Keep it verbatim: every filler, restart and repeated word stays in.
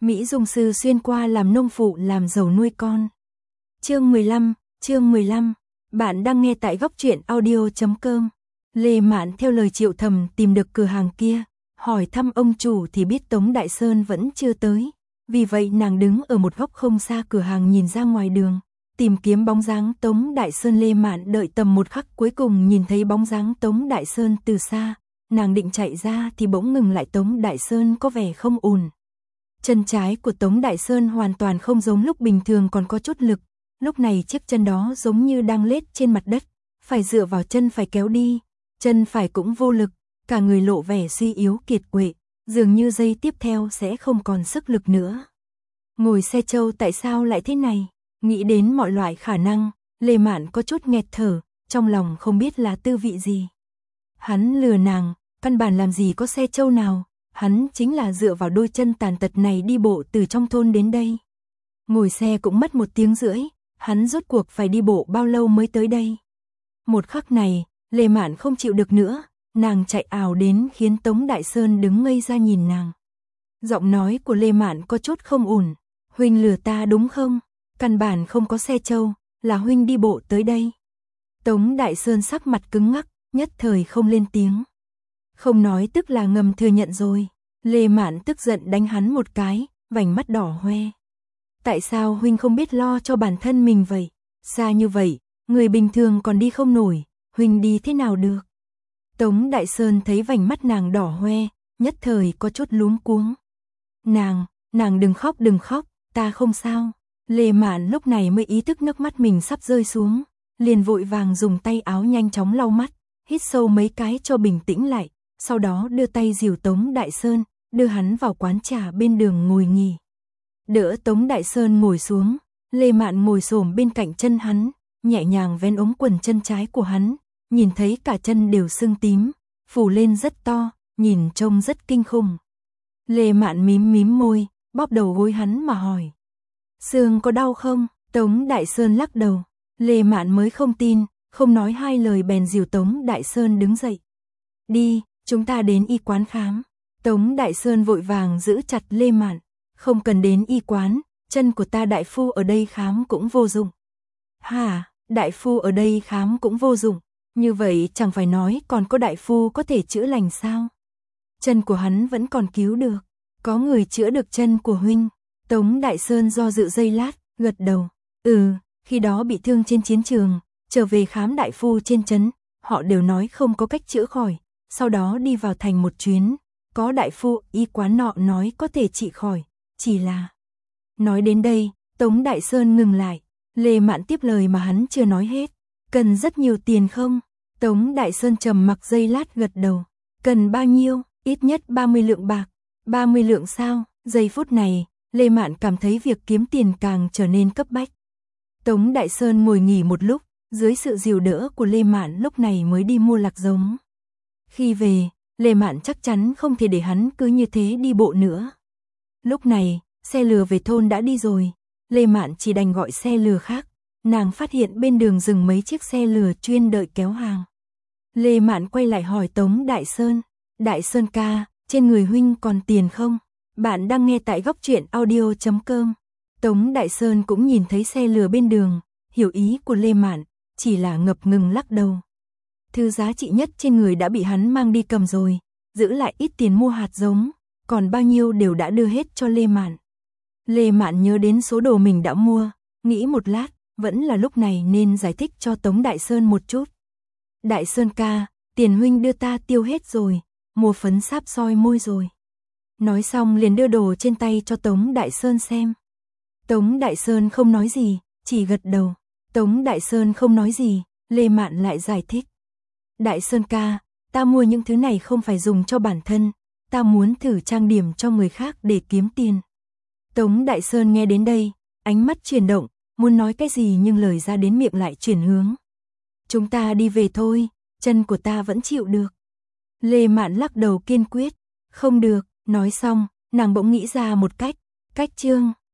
Mỹ Dung sư xuyên qua làm nông phụ làm giàu nuôi con. Chương mười lăm, chương mười lăm. Bạn đang nghe tại góc truyện audio chấm com. Lê Mạn theo lời Triệu Thầm tìm được cửa hàng kia, hỏi thăm ông chủ thì biết Tống Đại Sơn vẫn chưa tới. Vì vậy nàng đứng ở một góc không xa cửa hàng nhìn ra ngoài đường, tìm kiếm bóng dáng Tống Đại Sơn. Lê Mạn đợi tầm một khắc, cuối cùng nhìn thấy bóng dáng Tống Đại Sơn từ xa. Nàng định chạy ra thì bỗng ngừng lại. Tống Đại Sơn có vẻ không ổn. Chân trái của Tống Đại Sơn hoàn toàn không giống lúc bình thường, còn có chút lực. Lúc này chiếc chân đó giống như đang lết trên mặt đất, phải dựa vào chân phải kéo đi. Chân phải cũng vô lực, cả người lộ vẻ suy yếu kiệt quệ, dường như giây tiếp theo sẽ không còn sức lực nữa. Ngồi xe trâu tại sao lại thế này? Nghĩ đến mọi loại khả năng, Lê Mạn có chút nghẹt thở, trong lòng không biết là tư vị gì. Hắn lừa nàng, căn bản làm gì có xe trâu nào, hắn chính là dựa vào đôi chân tàn tật này đi bộ từ trong thôn đến đây. Ngồi xe cũng mất một tiếng rưỡi, hắn rốt cuộc phải đi bộ bao lâu mới tới đây? Một khắc này, Lê Mạn không chịu được nữa, nàng chạy ào đến khiến Tống Đại Sơn đứng ngây ra nhìn nàng. Giọng nói của Lê Mạn có chút không ổn. Huynh lừa ta đúng không? Căn bản không có xe trâu, là huynh đi bộ tới đây. Tống Đại Sơn sắc mặt cứng ngắc, nhất thời không lên tiếng. Không nói tức là ngầm thừa nhận rồi. Lê Mạn tức giận đánh hắn một cái, vành mắt đỏ hoe. Tại sao huynh không biết lo cho bản thân mình vậy? Xa như vậy, người bình thường còn đi không nổi, huynh đi thế nào được? Tống Đại Sơn thấy vành mắt nàng đỏ hoe, nhất thời có chút luống cuống. Nàng, nàng đừng khóc đừng khóc, ta không sao. Lê Mạn lúc này mới ý thức nước mắt mình sắp rơi xuống, liền vội vàng dùng tay áo nhanh chóng lau mắt, hít sâu mấy cái cho bình tĩnh lại, sau đó đưa tay dìu Tống Đại Sơn, đưa hắn vào quán trà bên đường ngồi nghỉ. Đỡ Tống Đại Sơn ngồi xuống, Lê Mạn ngồi xổm bên cạnh chân hắn, nhẹ nhàng vén ống quần chân trái của hắn, nhìn thấy cả chân đều sưng tím, phủ lên rất to, nhìn trông rất kinh khủng. Lê Mạn mím mím môi, bóp đầu gối hắn mà hỏi. Xương có đau không? Tống Đại Sơn lắc đầu. Lê Mạn mới không tin, không nói hai lời bèn dìu Tống Đại Sơn đứng dậy. Đi, chúng ta đến y quán khám. Tống Đại Sơn vội vàng giữ chặt Lê Mạn. Không cần đến y quán, chân của ta đại phu ở đây khám cũng vô dụng. Hả, đại phu ở đây khám cũng vô dụng? Như vậy chẳng phải nói còn có đại phu có thể chữa lành sao? Chân của hắn vẫn còn cứu được. Có người chữa được chân của huynh. Tống Đại Sơn do dự giây lát, gật đầu. Ừ, khi đó bị thương trên chiến trường, trở về khám đại phu trên trấn, họ đều nói không có cách chữa khỏi. Sau đó đi vào thành một chuyến, có đại phu y quán nọ nói có thể trị khỏi, chỉ là... Nói đến đây, Tống Đại Sơn ngừng lại. Lê Mạn tiếp lời mà hắn chưa nói hết. Cần rất nhiều tiền không? Tống Đại Sơn trầm mặc giây lát gật đầu. Cần bao nhiêu? Ít nhất ba mươi lượng bạc. ba mươi lượng sao? Giây phút này, Lê Mạn cảm thấy việc kiếm tiền càng trở nên cấp bách. Tống Đại Sơn ngồi nghỉ một lúc, dưới sự dìu đỡ của Lê Mạn lúc này mới đi mua lạc giống. Khi về, Lê Mạn chắc chắn không thể để hắn cứ như thế đi bộ nữa. Lúc này, xe lừa về thôn đã đi rồi, Lê Mạn chỉ đành gọi xe lừa khác. Nàng phát hiện bên đường dừng mấy chiếc xe lừa chuyên đợi kéo hàng. Lê Mạn quay lại hỏi Tống Đại Sơn. Đại Sơn ca, trên người huynh còn tiền không? Bạn đang nghe tại góc truyện audio chấm com. Tống Đại Sơn cũng nhìn thấy xe lừa bên đường, hiểu ý của Lê Mạn, chỉ là ngập ngừng lắc đầu. Thứ giá trị nhất trên người đã bị hắn mang đi cầm rồi, giữ lại ít tiền mua hạt giống, còn bao nhiêu đều đã đưa hết cho Lê Mạn. Lê Mạn nhớ đến số đồ mình đã mua, nghĩ một lát, vẫn là lúc này nên giải thích cho Tống Đại Sơn một chút. Đại Sơn ca, tiền huynh đưa ta tiêu hết rồi, mua phấn sáp soi môi rồi. Nói xong liền đưa đồ trên tay cho Tống Đại Sơn xem. Tống Đại Sơn không nói gì, chỉ gật đầu. Tống Đại Sơn không nói gì, Lê Mạn lại giải thích. Đại Sơn ca, ta mua những thứ này không phải dùng cho bản thân, ta muốn thử trang điểm cho người khác để kiếm tiền. Tống Đại Sơn nghe đến đây, ánh mắt chuyển động, muốn nói cái gì nhưng lời ra đến miệng lại chuyển hướng. Chúng ta đi về thôi, chân của ta vẫn chịu được. Lê Mạn lắc đầu kiên quyết. Không được, nói xong, nàng bỗng nghĩ ra một cách. Cách chương